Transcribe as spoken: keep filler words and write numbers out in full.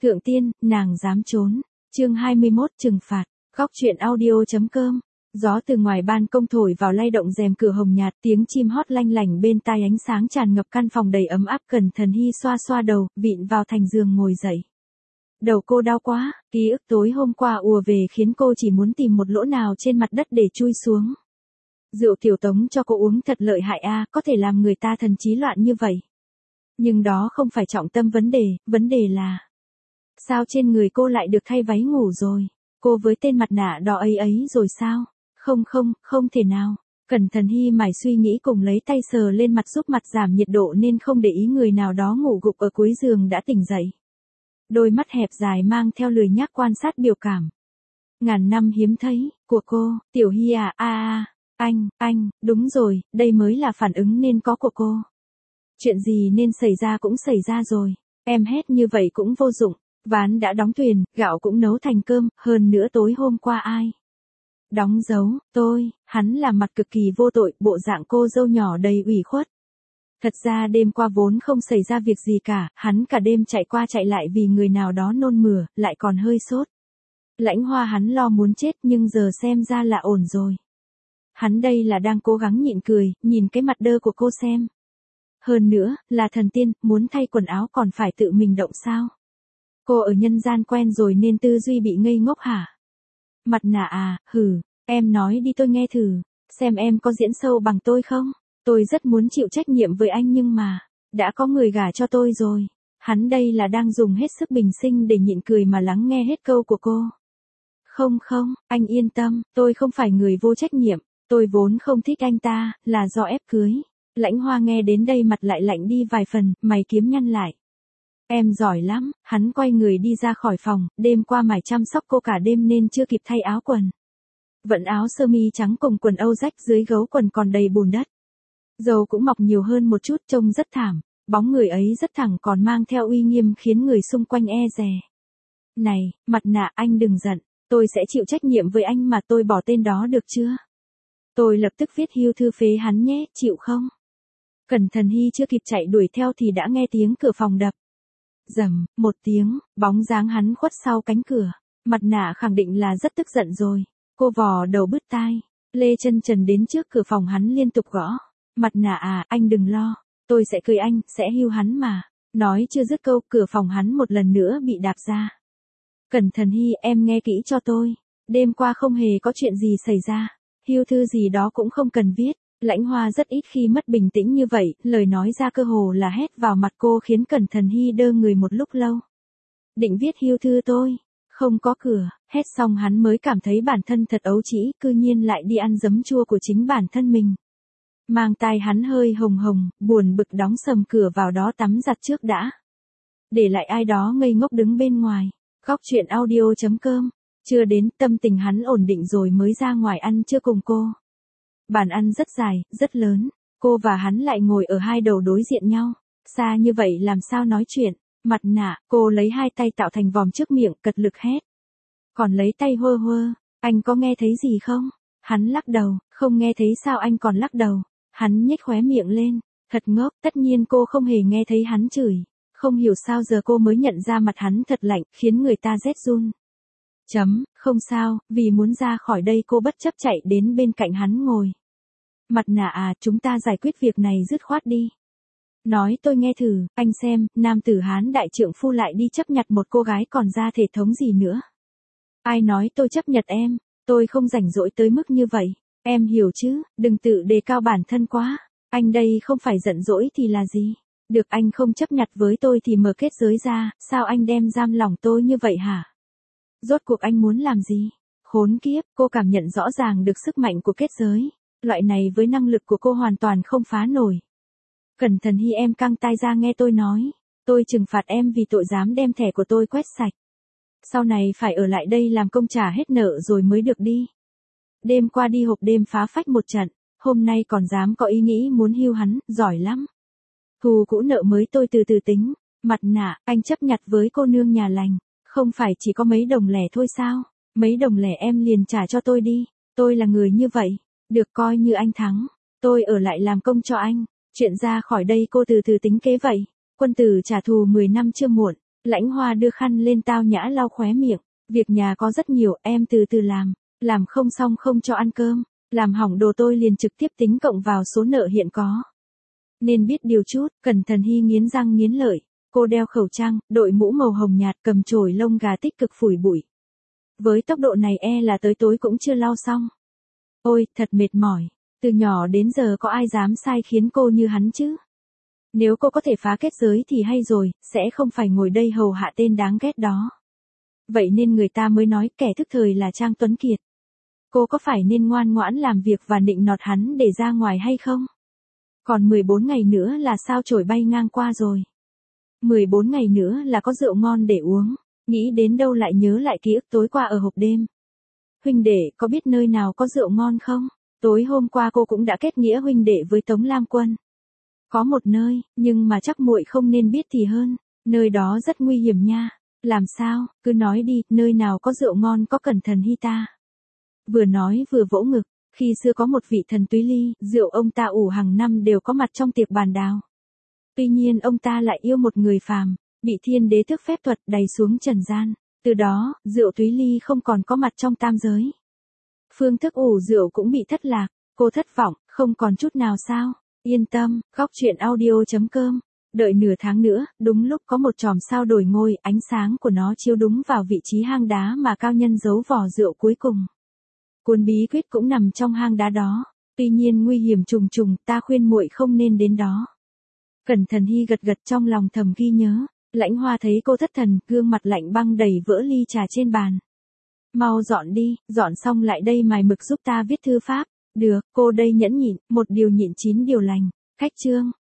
Thượng tiên, nàng dám trốn. Chương hai mươi mốt trừng phạt. Góc truyện audio.com. Gió từ ngoài ban công thổi vào lay động rèm cửa hồng nhạt, tiếng chim hót lanh lảnh bên tai, ánh sáng tràn ngập căn phòng đầy ấm áp. Cẩn Thận Hi xoa xoa đầu, vịn vào thành giường ngồi dậy. Đầu cô đau quá, ký ức tối hôm qua ùa về khiến cô chỉ muốn tìm một lỗ nào trên mặt đất để chui xuống. Rượu tiểu tống cho cô uống thật lợi hại a, có thể làm người ta thần trí loạn như vậy. Nhưng đó không phải trọng tâm vấn đề, vấn đề là sao trên người cô lại được thay váy ngủ rồi? Cô với tên mặt nạ đỏ ấy ấy rồi sao? Không không, không thể nào. Cẩn Thận Hi mải suy nghĩ cùng lấy tay sờ lên mặt giúp mặt giảm nhiệt độ nên không để ý người nào đó ngủ gục ở cuối giường đã tỉnh dậy. Đôi mắt hẹp dài mang theo lười nhác quan sát biểu cảm. Ngàn năm hiếm thấy, của cô, Tiểu Hi à, a a, anh, anh, đúng rồi, đây mới là phản ứng nên có của cô. Chuyện gì nên xảy ra cũng xảy ra rồi, em hét như vậy cũng vô dụng, ván đã đóng thuyền, gạo cũng nấu thành cơm, hơn nữa tối hôm qua ai đóng dấu, tôi, hắn làm mặt cực kỳ vô tội, bộ dạng cô dâu nhỏ đầy ủy khuất. Thật ra đêm qua vốn không xảy ra việc gì cả, hắn cả đêm chạy qua chạy lại vì người nào đó nôn mửa, lại còn hơi sốt. Lãnh Hoa hắn lo muốn chết nhưng giờ xem ra là ổn rồi. Hắn đây là đang cố gắng nhịn cười, nhìn cái mặt đơ của cô xem. Hơn nữa, là thần tiên, muốn thay quần áo còn phải tự mình động sao? Cô ở nhân gian quen rồi nên tư duy bị ngây ngốc hả? Mặt nạ à, hừ, em nói đi tôi nghe thử, xem em có diễn sâu bằng tôi không? Tôi rất muốn chịu trách nhiệm với anh nhưng mà, đã có người gả cho tôi rồi. Hắn đây là đang dùng hết sức bình sinh để nhịn cười mà lắng nghe hết câu của cô. Không không, anh yên tâm, tôi không phải người vô trách nhiệm, tôi vốn không thích anh ta, là do ép cưới. Lãnh Hoa nghe đến đây mặt lại lạnh đi vài phần, mày kiếm nhăn lại. Em giỏi lắm, hắn quay người đi ra khỏi phòng, đêm qua mải chăm sóc cô cả đêm nên chưa kịp thay áo quần. Vận áo sơ mi trắng cùng quần âu rách dưới gấu quần còn đầy bùn đất. Dầu cũng mọc nhiều hơn một chút trông rất thảm, bóng người ấy rất thẳng còn mang theo uy nghiêm khiến người xung quanh e dè. Này, mặt nạ anh đừng giận, tôi sẽ chịu trách nhiệm với anh mà tôi bỏ tên đó được chưa? Tôi lập tức viết hưu thư phế hắn nhé, chịu không? Cẩn Thận Hi chưa kịp chạy đuổi theo thì đã nghe tiếng cửa phòng đập. Rầm, một tiếng, bóng dáng hắn khuất sau cánh cửa. Mặt nạ khẳng định là rất tức giận rồi. Cô vò đầu bứt tai. Lê chân trần đến trước cửa phòng hắn liên tục gõ. Mặt nạ à, anh đừng lo. Tôi sẽ cưới anh, sẽ hưu hắn mà. Nói chưa dứt câu, cửa phòng hắn một lần nữa bị đạp ra. Cẩn Thận Hi, em nghe kỹ cho tôi. Đêm qua không hề có chuyện gì xảy ra. Hưu thư gì đó cũng không cần viết. Lãnh Hoa rất ít khi mất bình tĩnh như vậy, lời nói ra cơ hồ là hét vào mặt cô khiến Cẩn Thận Hi đơ người một lúc lâu. Định viết hưu thư tôi, không có cửa, hét xong hắn mới cảm thấy bản thân thật ấu trĩ, cư nhiên lại đi ăn giấm chua của chính bản thân mình. Mang tai hắn hơi hồng hồng, buồn bực đóng sầm cửa vào đó tắm giặt trước đã. Để lại ai đó ngây ngốc đứng bên ngoài. Góc truyện audio.com. Chưa đến, tâm tình hắn ổn định rồi mới ra ngoài ăn trưa cùng cô. Bàn ăn rất dài, rất lớn, cô và hắn lại ngồi ở hai đầu đối diện nhau, xa như vậy làm sao nói chuyện. Mặt nạ, cô lấy hai tay tạo thành vòm trước miệng, cật lực hét. Còn lấy tay hơ hơ, anh có nghe thấy gì không? Hắn lắc đầu, không nghe thấy sao anh còn lắc đầu. Hắn nhếch khóe miệng lên, thật ngốc, tất nhiên cô không hề nghe thấy hắn chửi. Không hiểu sao giờ cô mới nhận ra mặt hắn thật lạnh, khiến người ta rét run. Chấm, không sao, vì muốn ra khỏi đây cô bất chấp chạy đến bên cạnh hắn ngồi. Mặt nạ à, chúng ta giải quyết việc này dứt khoát đi. Nói tôi nghe thử, anh xem, nam tử Hán đại trượng phu lại đi chấp nhặt một cô gái còn ra thể thống gì nữa. Ai nói tôi chấp nhặt em, tôi không rảnh rỗi tới mức như vậy, em hiểu chứ, đừng tự đề cao bản thân quá, anh đây không phải giận dỗi thì là gì. Được anh không chấp nhặt với tôi thì mở kết giới ra, sao anh đem giam lỏng tôi như vậy hả? Rốt cuộc anh muốn làm gì? Khốn kiếp, cô cảm nhận rõ ràng được sức mạnh của kết giới. Loại này với năng lực của cô hoàn toàn không phá nổi. Cẩn Thận Hi em căng tai ra nghe tôi nói. Tôi trừng phạt em vì tội dám đem thẻ của tôi quét sạch. Sau này phải ở lại đây làm công trả hết nợ rồi mới được đi. Đêm qua đi hộp đêm phá phách một trận. Hôm nay còn dám có ý nghĩ muốn hưu hắn, giỏi lắm. Thù cũ nợ mới tôi từ từ tính. Mặt nạ, anh chấp nhặt với cô nương nhà lành. Không phải chỉ có mấy đồng lẻ thôi sao? Mấy đồng lẻ em liền trả cho tôi đi. Tôi là người như vậy. Được coi như anh thắng. Tôi ở lại làm công cho anh. Chuyện ra khỏi đây cô từ từ tính kế vậy. Quân tử trả thù mười năm chưa muộn. Lãnh Hoa đưa khăn lên tao nhã lau khóe miệng, việc nhà có rất nhiều, em từ từ làm, làm không xong không cho ăn cơm, làm hỏng đồ tôi liền trực tiếp tính cộng vào số nợ hiện có. Nên biết điều chút, Cẩn Thận Hy nghiến răng nghiến lợi, cô đeo khẩu trang, đội mũ màu hồng nhạt, cầm chổi lông gà tích cực phủi bụi. Với tốc độ này e là tới tối cũng chưa lau xong. Ôi, thật mệt mỏi, từ nhỏ đến giờ có ai dám sai khiến cô như hắn chứ? Nếu cô có thể phá kết giới thì hay rồi, sẽ không phải ngồi đây hầu hạ tên đáng ghét đó. Vậy nên người ta mới nói kẻ thức thời là Trang Tuấn Kiệt. Cô có phải nên ngoan ngoãn làm việc và nịnh nọt hắn để ra ngoài hay không? Còn mười bốn ngày nữa là sao chổi bay ngang qua rồi. mười bốn ngày nữa là có rượu ngon để uống, nghĩ đến đâu lại nhớ lại ký ức tối qua ở hộp đêm. Huynh đệ, có biết nơi nào có rượu ngon không? Tối hôm qua cô cũng đã kết nghĩa huynh đệ với Tống Lam Quân. Có một nơi, nhưng mà chắc muội không nên biết thì hơn, nơi đó rất nguy hiểm nha. Làm sao, cứ nói đi, nơi nào có rượu ngon có Cẩn Thận Hy ta. Vừa nói vừa vỗ ngực, khi xưa có một vị thần Túy Ly, rượu ông ta ủ hàng năm đều có mặt trong tiệc bàn đào. Tuy nhiên ông ta lại yêu một người phàm, bị thiên đế tước phép thuật đày xuống trần gian. Từ đó, rượu Túy Ly không còn có mặt trong tam giới. Phương thức ủ rượu cũng bị thất lạc, cô thất vọng, không còn chút nào sao. Yên tâm, góc truyện audio chấm com. Đợi nửa tháng nữa, đúng lúc có một chòm sao đổi ngôi, ánh sáng của nó chiếu đúng vào vị trí hang đá mà cao nhân giấu vỏ rượu cuối cùng. Cuốn bí quyết cũng nằm trong hang đá đó. Tuy nhiên nguy hiểm trùng trùng, ta khuyên muội không nên đến đó. Cẩn Thận Hy gật gật trong lòng thầm ghi nhớ. Lãnh Hoa thấy cô thất thần, gương mặt lạnh băng đẩy vỡ ly trà trên bàn. Mau dọn đi, dọn xong lại đây mài mực giúp ta viết thư pháp. Được, cô đây nhẫn nhịn, một điều nhịn chín điều lành. Khách chương.